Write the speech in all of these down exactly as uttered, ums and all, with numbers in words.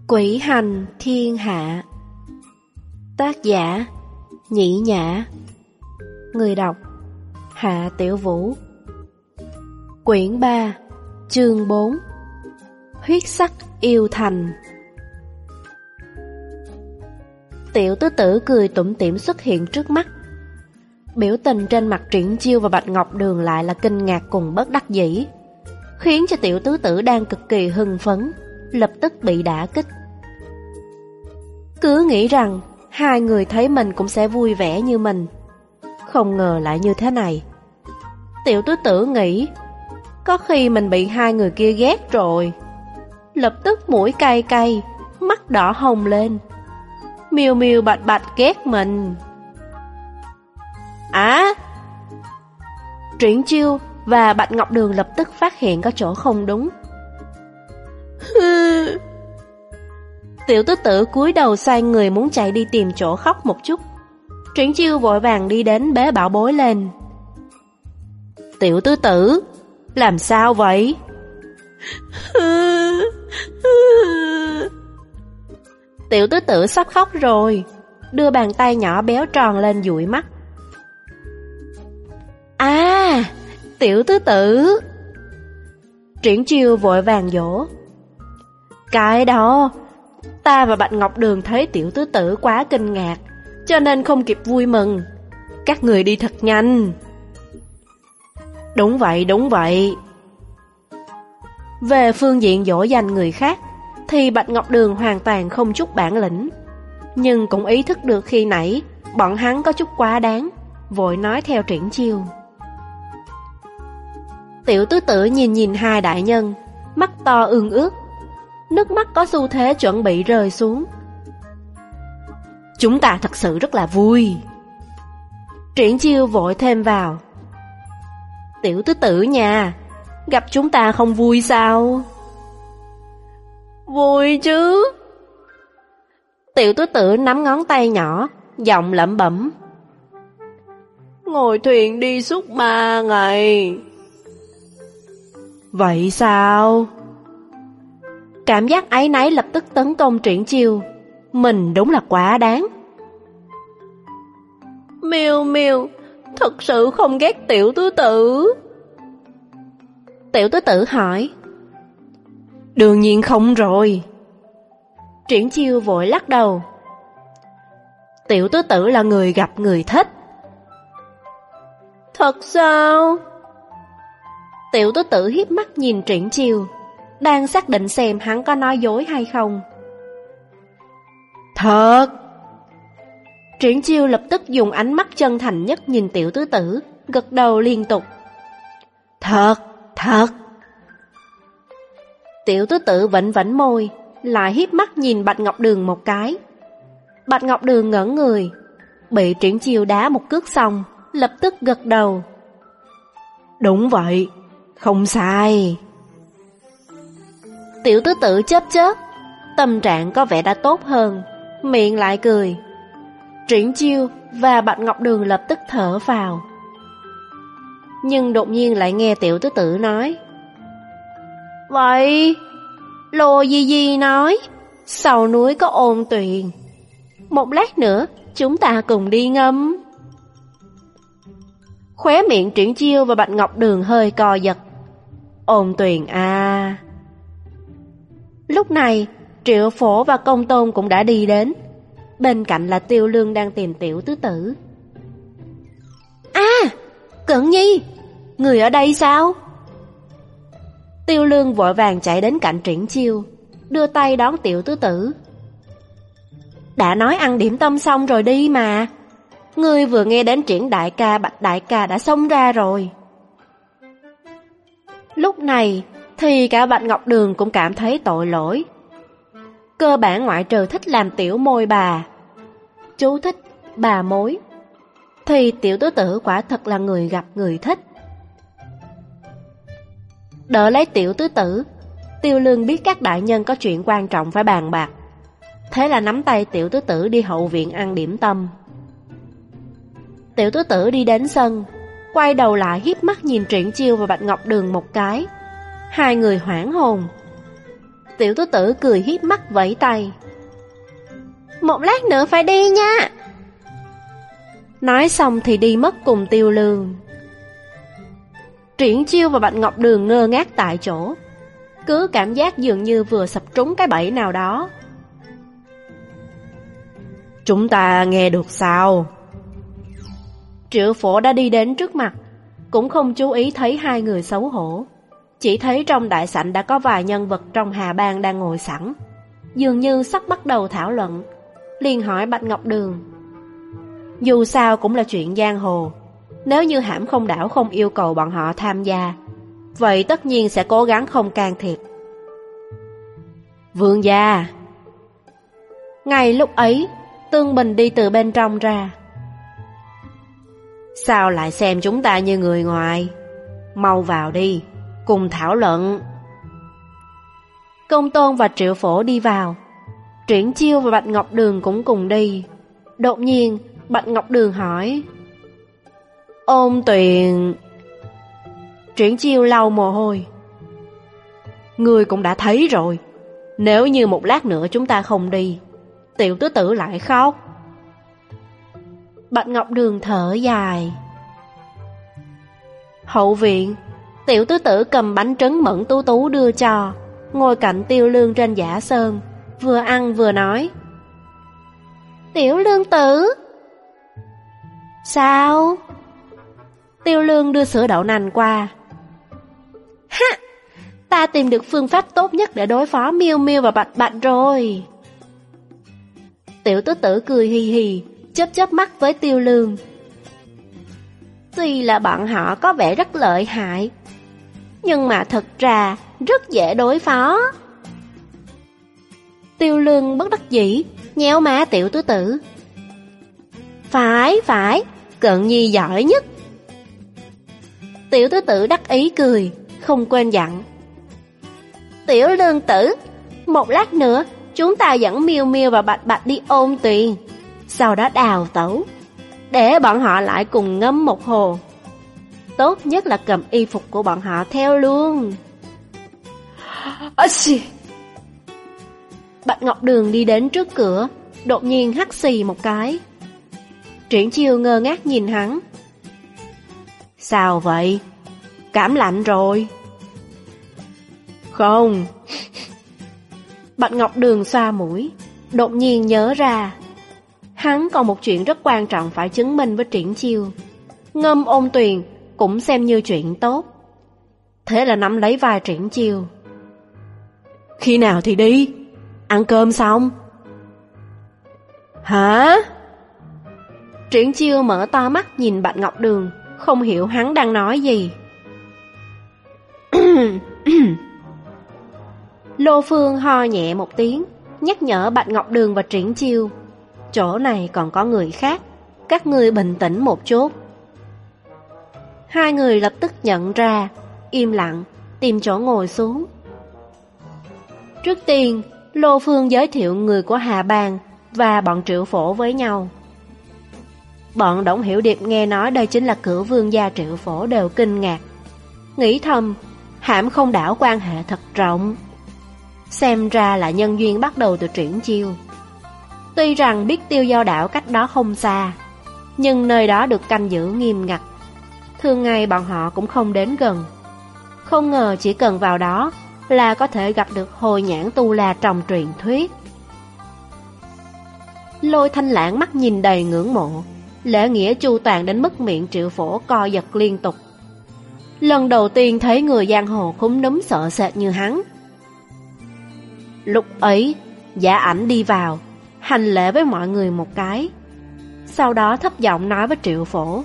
Quỷ hành thiên hạ. Tác giả Nhĩ Nhã. Người đọc Hạ Tiểu Vũ. Quyển ba, chương bốn. Huyết sắc yêu thành. Tiểu tứ tử cười tủm tỉm xuất hiện trước mắt. Biểu tình trên mặt Triển Chiêu và Bạch Ngọc Đường lại là kinh ngạc cùng bất đắc dĩ, khiến cho tiểu tứ tử đang cực kỳ hưng phấn lập tức bị đả kích. Cứ nghĩ rằng hai người thấy mình cũng sẽ vui vẻ như mình, không ngờ lại như thế này. Tiểu tứ tử nghĩ có khi mình bị hai người kia ghét rồi, lập tức mũi cay cay, mắt đỏ hồng lên. Miêu miêu bạch bạch ghét mình. À! Triển Chiêu và Bạch Ngọc Đường lập tức phát hiện có chỗ không đúng. Tiểu tứ tử cúi đầu xoay người muốn chạy đi tìm chỗ khóc một chút. Triển Chiêu vội vàng đi đến bế bảo bối lên. Tiểu tứ tử, làm sao vậy? Tiểu tứ tử sắp khóc rồi, đưa bàn tay nhỏ béo tròn lên dụi mắt. À, tiểu tứ tử. Triển Chiêu vội vàng dỗ. Cái đó, ta và Bạch Ngọc Đường thấy tiểu tứ tử quá kinh ngạc, cho nên không kịp vui mừng. Các người đi thật nhanh. Đúng vậy, đúng vậy. Về phương diện dỗ dành người khác thì Bạch Ngọc Đường hoàn toàn không chút bản lĩnh, nhưng cũng ý thức được khi nãy bọn hắn có chút quá đáng, vội nói theo Triển Chiêu. Tiểu tứ tử nhìn nhìn hai đại nhân, mắt to ương ướt, nước mắt có xu thế chuẩn bị rơi xuống. Chúng ta thật sự rất là vui. Triển Chiêu vội thêm vào. Tiểu tứ tử nhà, gặp chúng ta không vui sao? Vui chứ. Tiểu tứ tử nắm ngón tay nhỏ, giọng lẩm bẩm. Ngồi thuyền đi suốt ba ngày. Vậy sao? Cảm giác áy náy lập tức tấn công Triển Chiêu. Mình đúng là quá đáng. Miêu miêu, thật sự không ghét tiểu tứ tử? Tiểu tứ tử hỏi. Đương nhiên không rồi. Triển Chiêu vội lắc đầu. Tiểu tứ tử là người gặp người thích. Thật sao? Tiểu tứ tử hiếp mắt nhìn Triển Chiêu, đang xác định xem hắn có nói dối hay không. Thật. Triển Chiêu lập tức dùng ánh mắt chân thành nhất nhìn tiểu tứ tử, gật đầu liên tục. Thật, thật. Tiểu tứ tử vẫy vẫy môi, lại hiếp mắt nhìn Bạch Ngọc Đường một cái. Bạch Ngọc Đường ngẩn người, bị Triển Chiêu đá một cước xong, lập tức gật đầu. Đúng vậy, không sai. Tiểu tứ tử chớp chớp, tâm trạng có vẻ đã tốt hơn, miệng lại cười. Triển Chiêu và Bạch Ngọc Đường lập tức thở phào. Nhưng đột nhiên lại nghe tiểu tứ tử nói. Vậy, Lô Di Di nói, sau núi có ôn tuyền. Một lát nữa, chúng ta cùng đi ngâm. Khóe miệng Triển Chiêu và Bạch Ngọc Đường hơi co giật. Ôn tuyền à. Lúc này, Triệu Phổ và Công Tôn cũng đã đi đến. Bên cạnh là Tiêu Lương đang tìm tiểu tứ tử. À, Cẩn Nhi, người ở đây sao? Tiêu Lương vội vàng chạy đến cạnh Triển Chiêu, đưa tay đón tiểu tứ tử. Đã nói ăn điểm tâm xong rồi đi mà. Ngươi vừa nghe đến Triển đại ca, Bạch đại ca đã xông ra rồi. Lúc này thì cả Bạch Ngọc Đường cũng cảm thấy tội lỗi. Cơ bản ngoại trừ thích làm tiểu môi bà, chú thích bà mối, thì tiểu tứ tử quả thật là người gặp người thích. Đỡ lấy tiểu tứ tử, Tiêu Lương biết các đại nhân có chuyện quan trọng phải bàn bạc, thế là nắm tay tiểu tứ tử đi hậu viện ăn điểm tâm. Tiểu tứ tử đi đến sân, quay đầu lại hiếp mắt nhìn Triển Chiêu và Bạch Ngọc Đường một cái. Hai người hoảng hồn. Tiểu tứ tử cười hiếp mắt vẫy tay. Một lát nữa phải đi nha. Nói xong thì đi mất cùng Tiêu Lương. Triển Chiêu và Bạch Ngọc Đường ngơ ngác tại chỗ, cứ cảm giác dường như vừa sập trúng cái bẫy nào đó. Chúng ta nghe được sao? Triệu Phổ đã đi đến trước mặt, cũng không chú ý thấy hai người xấu hổ. Chỉ thấy trong đại sảnh đã có vài nhân vật trong Hà Bang đang ngồi sẵn, dường như sắp bắt đầu thảo luận. Liền hỏi Bạch Ngọc Đường. Dù sao cũng là chuyện giang hồ, nếu như Hãm Không Đảo không yêu cầu bọn họ tham gia, vậy tất nhiên sẽ cố gắng không can thiệp. Vương gia. Ngay lúc ấy, Tương Bình đi từ bên trong ra. Sao lại xem chúng ta như người ngoài? Mau vào đi, cùng thảo luận. Công Tôn và Triệu Phổ đi vào, Triển Chiêu và Bạch Ngọc Đường cũng cùng đi. Đột nhiên Bạch Ngọc Đường hỏi: Ôn Tuyền. Triển Chiêu lau mồ hôi. Ngươi cũng đã thấy rồi, nếu như một lát nữa chúng ta không đi, tiểu tứ tử lại khóc. Bạch Ngọc Đường thở dài. Hậu viện, tiểu tứ tử cầm bánh trứng mẫn tú tú đưa cho, ngồi cạnh Tiêu Lương trên giả sơn, vừa ăn vừa nói: Tiểu Lương tử. Sao? Tiêu Lương đưa sữa đậu nành qua. Ha! Ta tìm được phương pháp tốt nhất để đối phó Miêu Miêu và Bạch Bạch rồi. Tiểu tứ tử cười hì hì, chớp chớp mắt với Tiêu Lương. Tuy là bọn họ có vẻ rất lợi hại, nhưng mà thật ra rất dễ đối phó. Tiêu Lương bất đắc dĩ nhéo má tiểu tứ tử. Phải, phải, Cận Nhi giỏi nhất. Tiểu tứ tử đắc ý cười, không quên dặn: Tiểu Lương tử, một lát nữa chúng ta dẫn Miêu Miêu và Bạch Bạch đi Ôn Tuyền, sau đó đào tẩu, để bọn họ lại cùng ngâm một hồ. Tốt nhất là cầm y phục của bọn họ theo luôn. Ây! Bạch Ngọc Đường đi đến trước cửa, đột nhiên hắt xì một cái. Triển Chiêu ngơ ngác nhìn hắn. Sao vậy? Cảm lạnh rồi? Không. Bạch Ngọc Đường xoa mũi, đột nhiên nhớ ra hắn còn một chuyện rất quan trọng phải chứng minh với Triển Chiêu. Ngâm Ôn Tuyền cũng xem như chuyện tốt. Thế là nắm lấy vai Triển Chiêu. Khi nào thì đi? Ăn cơm xong? Hả? Triển Chiêu mở to mắt nhìn Bạch Ngọc Đường, không hiểu hắn đang nói gì. Lô Phương ho nhẹ một tiếng, nhắc nhở Bạch Ngọc Đường và Triển Chiêu: Chỗ này còn có người khác, các ngươi bình tĩnh một chút. Hai người lập tức nhận ra, im lặng tìm chỗ ngồi xuống. Trước tiên, Lô Phương giới thiệu người của Hà Bang và bọn Triệu Phổ với nhau. Bọn Đổng Hiểu Điệp nghe nói đây chính là cửu vương gia Triệu Phổ đều kinh ngạc, nghĩ thầm Hãm Không Đảo quan hệ thật rộng, xem ra là nhân duyên bắt đầu từ Triển Chiêu. Tuy rằng biết Tiêu Giao Đảo cách đó không xa, nhưng nơi đó được canh giữ nghiêm ngặt, thường ngày bọn họ cũng không đến gần. Không ngờ chỉ cần vào đó là có thể gặp được Hồi Nhãn Tu La trong truyền thuyết. Lôi Thanh Lãng mắt nhìn đầy ngưỡng mộ, lễ nghĩa chu toàn đến mức miệng Triệu Phổ co giật liên tục. Lần đầu tiên thấy người giang hồ khúm núm sợ sệt như hắn. Lúc ấy, Giả Ảnh đi vào, hành lễ với mọi người một cái, sau đó thấp giọng nói với Triệu Phổ: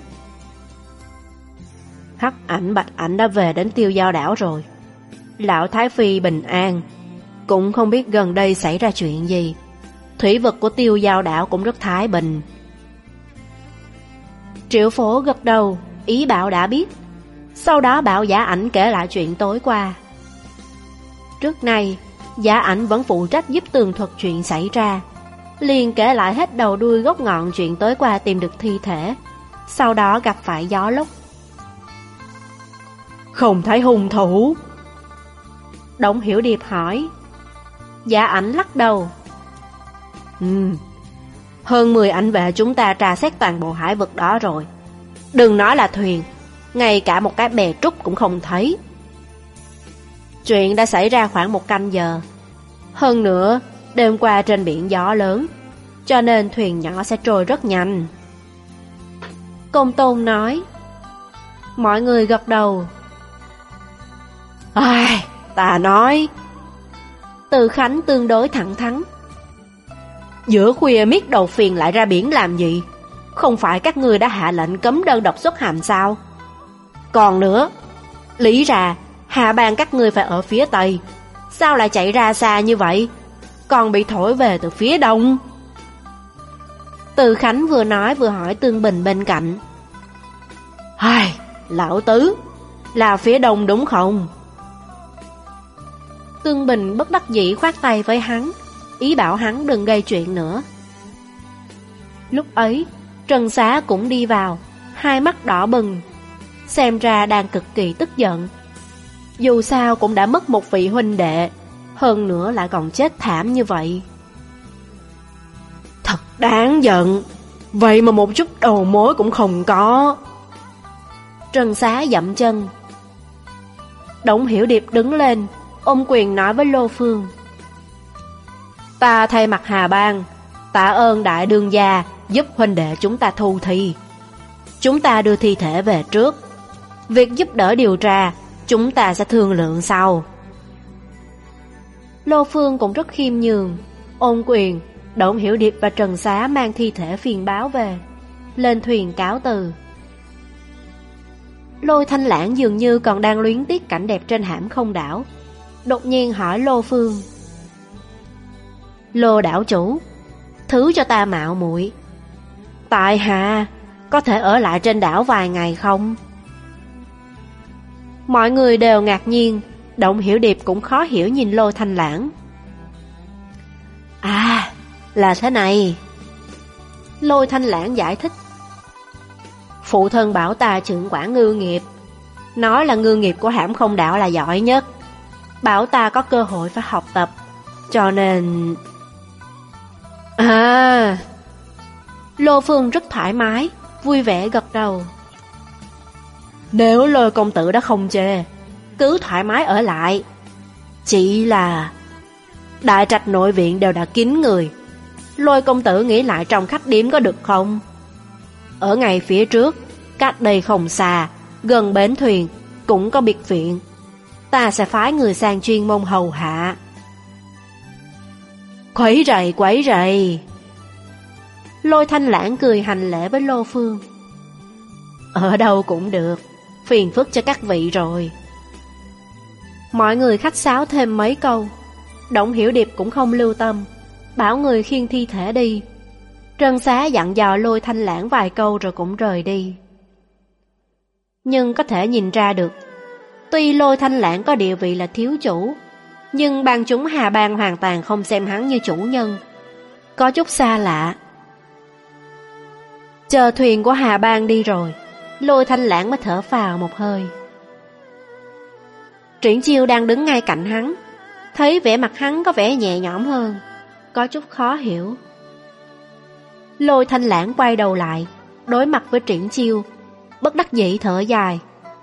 Hắc Ảnh Bạch Ảnh đã về đến Tiêu Giao Đảo rồi. Lão Thái Phi bình an, cũng không biết gần đây xảy ra chuyện gì. Thủy vực của Tiêu Giao Đảo cũng rất thái bình. Triệu Phổ gật đầu, ý bảo đã biết. Sau đó bảo Giả Ảnh kể lại chuyện tối qua. Trước nay, Giả Ảnh vẫn phụ trách giúp tường thuật chuyện xảy ra, liền kể lại hết đầu đuôi gốc ngọn chuyện tối qua tìm được thi thể, sau đó gặp phải gió lốc. Không thấy hung thủ? Đổng Hiểu Điệp hỏi. Giả Ảnh lắc đầu. Ừm, hơn mười ảnh vệ chúng ta tra xét toàn bộ hải vực đó rồi. Đừng nói là thuyền, ngay cả một cái bè trúc cũng không thấy. Chuyện đã xảy ra khoảng một canh giờ. Hơn nữa, đêm qua trên biển gió lớn, cho nên thuyền nhỏ sẽ trôi rất nhanh. Công Tôn nói. Mọi người gật đầu. Ai, ta nói. Từ Khánh tương đối thẳng thắn. Giữa khuya miết đầu phiền lại ra biển làm gì? Không phải các ngươi đã hạ lệnh cấm đơn độc xuất hành sao? Còn nữa, lý ra hạ bang các ngươi phải ở phía tây, sao lại chạy ra xa như vậy? Còn bị thổi về từ phía đông. Từ Khánh vừa nói vừa hỏi Tương Bình bên cạnh. Ai, lão tứ, là phía đông đúng không? Tương Bình bất đắc dĩ khoát tay với hắn, ý bảo hắn đừng gây chuyện nữa. Lúc ấy, Trần Xá cũng đi vào, hai mắt đỏ bừng, xem ra đang cực kỳ tức giận. Dù sao cũng đã mất một vị huynh đệ, hơn nữa lại còn chết thảm như vậy. Thật đáng giận, vậy mà một chút đầu mối cũng không có. Trần Xá dậm chân. Đổng Hiểu Điệp đứng lên, ôm quyền nói với Lô Phương. Ta thay mặt Hà Bang, tạ ơn đại đương gia giúp huynh đệ chúng ta thu thi. Chúng ta đưa thi thể về trước. Việc giúp đỡ điều tra, chúng ta sẽ thương lượng sau. Lô Phương cũng rất khiêm nhường, ôm quyền. Đổng Hiểu Điệp và Trần Xá mang thi thể phiền báo về, lên thuyền cáo từ. Lôi Thanh Lãng dường như còn đang luyến tiếc cảnh đẹp trên Hãm Không đảo, đột nhiên hỏi Lô Phương. Lô đảo chủ, thứ cho ta mạo muội, tại hạ có thể ở lại trên đảo vài ngày không? Mọi người đều ngạc nhiên, Đổng Hiểu Điệp cũng khó hiểu nhìn Lôi Thanh Lãng. À, là thế này. Lôi Thanh Lãng giải thích. Phụ thân bảo ta trưởng quản ngư nghiệp, nói là ngư nghiệp của Hãm Không đảo là giỏi nhất, bảo ta có cơ hội phải học tập, cho nên... À... Lô Phương rất thoải mái, vui vẻ gật đầu. Nếu Lôi công tử đã không chê, cứ thoải mái ở lại. Chỉ là đại trạch nội viện đều đã kín người, Lôi công tử nghĩ lại trong khách điếm có được không? Ở ngay phía trước, cách đây không xa, gần bến thuyền cũng có biệt viện, ta sẽ phái người sang chuyên môn hầu hạ. Quấy rầy quấy rầy. Lôi Thanh Lãng cười hành lễ với Lô Phương. Ở đâu cũng được, phiền phức cho các vị rồi. Mọi người khách sáo thêm mấy câu. Đổng Hiểu Điệp cũng không lưu tâm, bảo người khiêng thi thể đi. Trân Xá dặn dò Lôi Thanh Lãng vài câu rồi cũng rời đi. Nhưng có thể nhìn ra được, tuy Lôi Thanh Lãng có địa vị là thiếu chủ, nhưng bang chúng Hà Bang hoàn toàn không xem hắn như chủ nhân, có chút xa lạ. Chờ thuyền của Hà Bang đi rồi, Lôi Thanh Lãng mới thở phào một hơi. Triển Chiêu đang đứng ngay cạnh hắn, thấy vẻ mặt hắn có vẻ nhẹ nhõm hơn, có chút khó hiểu. Lôi Thanh Lãng quay đầu lại, đối mặt với Triển Chiêu, bất đắc dĩ thở dài.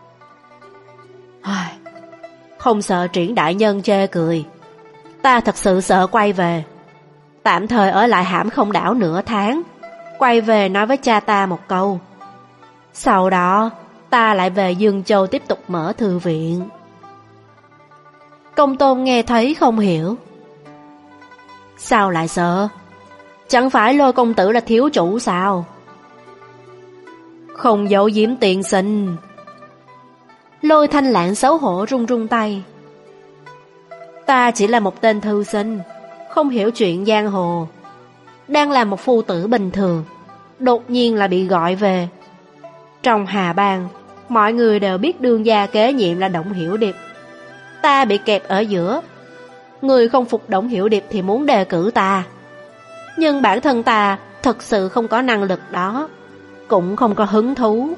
Không sợ Triển đại nhân chê cười, ta thật sự sợ quay về. Tạm thời ở lại Hãm Không đảo nửa tháng, quay về nói với cha ta một câu. Sau đó ta lại về Dương Châu tiếp tục mở thư viện. Công Tôn nghe thấy không hiểu. Sao lại sợ? Chẳng phải Lôi công tử là thiếu chủ sao? Không giấu giếm tiền sinh. Lôi Thanh Lãng xấu hổ run run tay. Ta chỉ là một tên thư sinh, không hiểu chuyện giang hồ, đang làm một phu tử bình thường, đột nhiên là bị gọi về. Trong Hà Bang, mọi người đều biết đương gia kế nhiệm là Đổng Hiểu Điệp. Ta bị kẹp ở giữa, người không phục Đổng Hiểu Điệp thì muốn đề cử ta, nhưng bản thân ta thật sự không có năng lực đó, cũng không có hứng thú,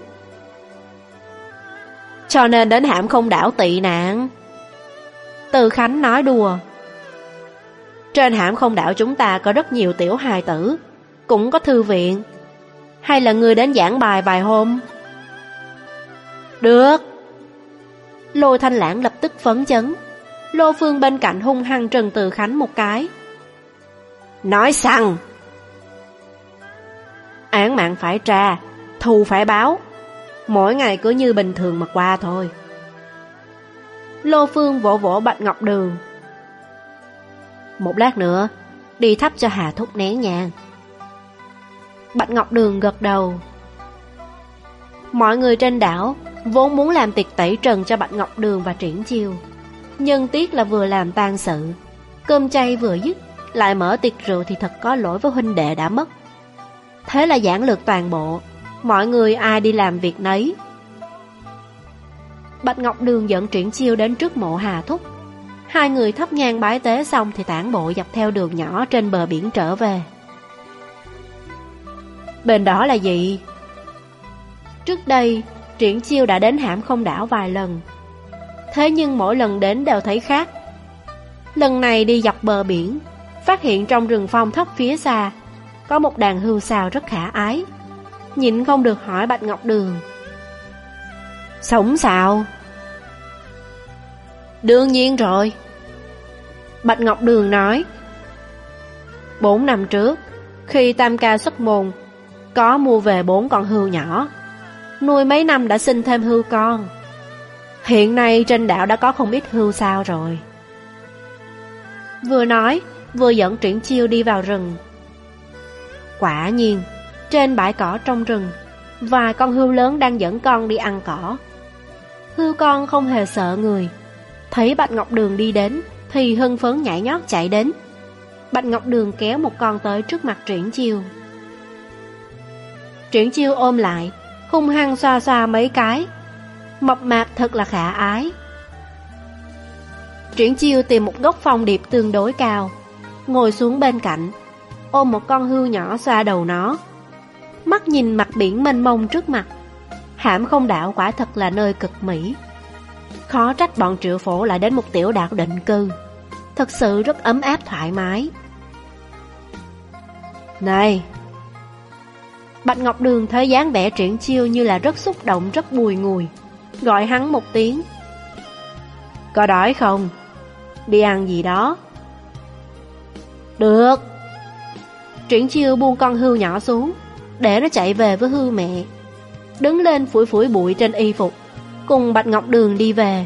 cho nên đến Hãm Không đảo tị nạn. Từ Khánh nói đùa. Trên Hãm Không Đảo chúng ta có rất nhiều tiểu hài tử, cũng có thư viện. Hay là ngươi đến giảng bài vài hôm? Được. Lôi Thanh Lãng lập tức phấn chấn. Lô Phương bên cạnh hung hăng trừng Từ Khánh một cái. Nói xăng. Án mạng phải tra, thù phải báo. Mỗi ngày cứ như bình thường mà qua thôi. Lô Phương vỗ vỗ Bạch Ngọc Đường. Một lát nữa đi thắp cho Hà Thúc nén nhang. Bạch Ngọc Đường gật đầu. Mọi người trên đảo vốn muốn làm tiệc tẩy trần cho Bạch Ngọc Đường và Triển Chiêu, nhưng tiếc là vừa làm tang sự, cơm chay vừa dứt, lại mở tiệc rượu thì thật có lỗi với huynh đệ đã mất. Thế là giản lược toàn bộ, mọi người ai đi làm việc nấy. Bạch Ngọc Đường dẫn Triển Chiêu đến trước mộ Hà Thúc. Hai người thắp nhang bái tế xong thì tản bộ dọc theo đường nhỏ trên bờ biển trở về. Bên đó là gì? Trước đây Triển Chiêu đã đến Hãm Không Đảo vài lần, thế nhưng mỗi lần đến đều thấy khác. Lần này đi dọc bờ biển, phát hiện trong rừng phong thấp phía xa có một đàn hươu xào rất khả ái, nhịn không được hỏi Bạch Ngọc Đường. Sống sao? Đương nhiên rồi. Bạch Ngọc Đường nói. Bốn năm trước, khi Tam Ca xuất môn, có mua về bốn con hươu nhỏ, nuôi mấy năm đã sinh thêm hươu con. Hiện nay trên đảo đã có không ít hươu sao rồi. Vừa nói, vừa dẫn Triển Chiêu đi vào rừng. Quả nhiên, trên bãi cỏ trong rừng, vài con hươu lớn đang dẫn con đi ăn cỏ. Hươu con không hề sợ người, thấy Bạch Ngọc Đường đi đến thì hưng phấn nhảy nhót chạy đến. Bạch Ngọc Đường kéo một con tới trước mặt Triển Chiêu. Triển Chiêu ôm lại, hung hăng xoa xoa mấy cái. Mập mạp thật là khả ái. Triển Chiêu tìm một gốc phong điệp tương đối cao, ngồi xuống bên cạnh, ôm một con hươu nhỏ xoa đầu nó. Mắt nhìn mặt biển mênh mông trước mặt. Hãm Không Đảo quả thật là nơi cực mỹ. Khó trách bọn Triệu Phổ lại đến một tiểu đảo định cư. Thật sự rất ấm áp thoải mái. Này! Bạch Ngọc Đường thấy dáng vẻ Triển Chiêu như là rất xúc động, rất bùi ngùi, gọi hắn một tiếng. Có đói không? Đi ăn gì đó? Được. Triển Chiêu buông con hươu nhỏ xuống, để nó chạy về với hươu mẹ, đứng lên phủi phủi bụi trên y phục, cùng Bạch Ngọc Đường đi về.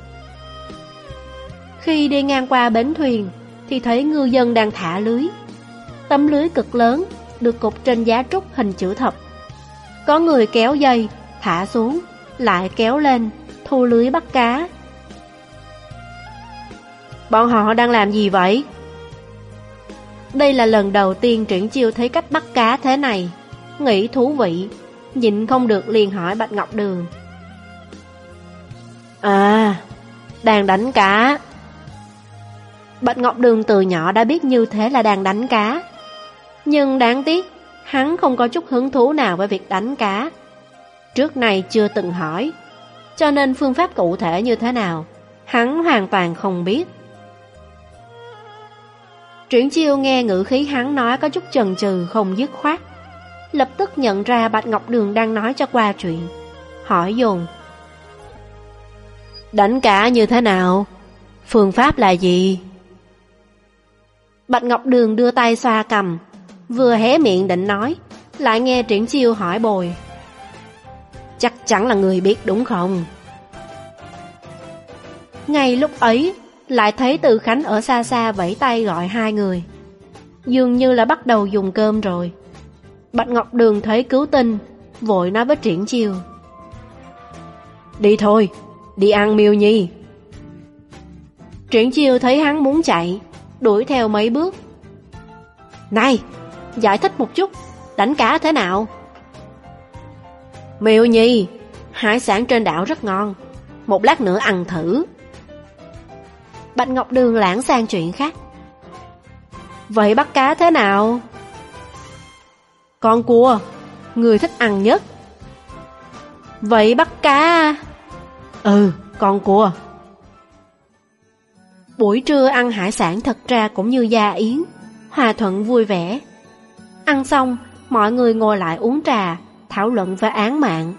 Khi đi ngang qua bến thuyền thì thấy ngư dân đang thả lưới. Tấm lưới cực lớn được cột trên giá trúc hình chữ thập. Có người kéo dây, thả xuống, lại kéo lên, thu lưới bắt cá. Bọn họ đang làm gì vậy? Đây là lần đầu tiên Triển Chiêu thấy cách bắt cá thế này, nghĩ thú vị, nhịn không được liền hỏi Bạch Ngọc Đường. À, đang đánh cá. Bạch Ngọc Đường từ nhỏ đã biết như thế là đang đánh cá, nhưng đáng tiếc hắn không có chút hứng thú nào với việc đánh cá. Trước này chưa từng hỏi, cho nên phương pháp cụ thể như thế nào hắn hoàn toàn không biết. Triển Chiêu nghe ngữ khí hắn nói có chút chần chừ không dứt khoát, lập tức nhận ra Bạch Ngọc Đường đang nói cho qua chuyện, hỏi dồn. Đánh cá như thế nào? Phương pháp là gì? Bạch Ngọc Đường đưa tay xoa cằm, vừa hé miệng định nói, lại nghe Triển Chiêu hỏi bồi. Chắc chắn là người biết đúng không? Ngay lúc ấy lại thấy Từ Khánh ở xa xa vẫy tay gọi hai người, dường như là bắt đầu dùng cơm rồi. Bạch Ngọc Đường thấy cứu tinh, vội nói với Triển Chiêu. Đi thôi, đi ăn Miêu Nhi. Triển Chiêu thấy hắn muốn chạy, đuổi theo mấy bước. Này, giải thích một chút, đánh cá thế nào? Miêu Nhi, hải sản trên đảo rất ngon, một lát nữa ăn thử. Bạch Ngọc Đường lãng sang chuyện khác. Vậy bắt cá thế nào? Con cua, người thích ăn nhất. Vậy bắt cá? Ừ, con cua. Buổi trưa ăn hải sản thật ra cũng như gia yến, hòa thuận vui vẻ. Ăn xong, mọi người ngồi lại uống trà, thảo luận về án mạng.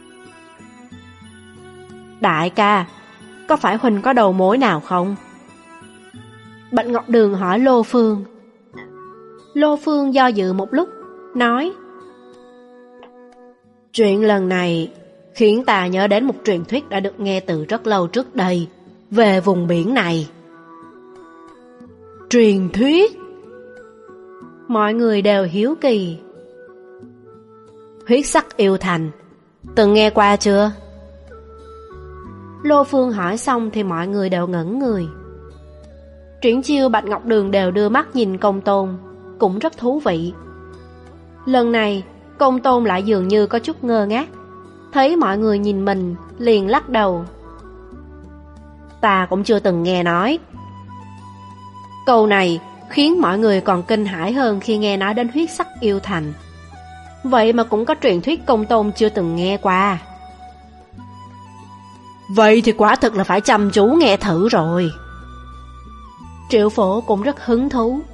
Đại ca, có phải huynh có đầu mối nào không? Bạch Ngọc Đường hỏi Lô Phương. Lô Phương do dự một lúc, nói: Chuyện lần này khiến ta nhớ đến một truyền thuyết đã được nghe từ rất lâu trước đây về vùng biển này. Truyền thuyết? Mọi người đều hiếu kỳ. Huyết sắc yêu thành, từng nghe qua chưa? Lô Phương hỏi xong thì mọi người đều ngẩn người. Triển Chiêu, Bạch Ngọc Đường đều đưa mắt nhìn Công Tôn, cũng rất thú vị. Lần này Công Tôn lại dường như có chút ngơ ngác, thấy mọi người nhìn mình liền lắc đầu. Ta cũng chưa từng nghe nói. Câu này khiến mọi người còn kinh hãi hơn khi nghe nói đến huyết sắc yêu thành. Vậy mà cũng có truyền thuyết Công Tôn chưa từng nghe qua. Vậy thì quả thực là phải chăm chú nghe thử rồi. Triệu Phổ cũng rất hứng thú.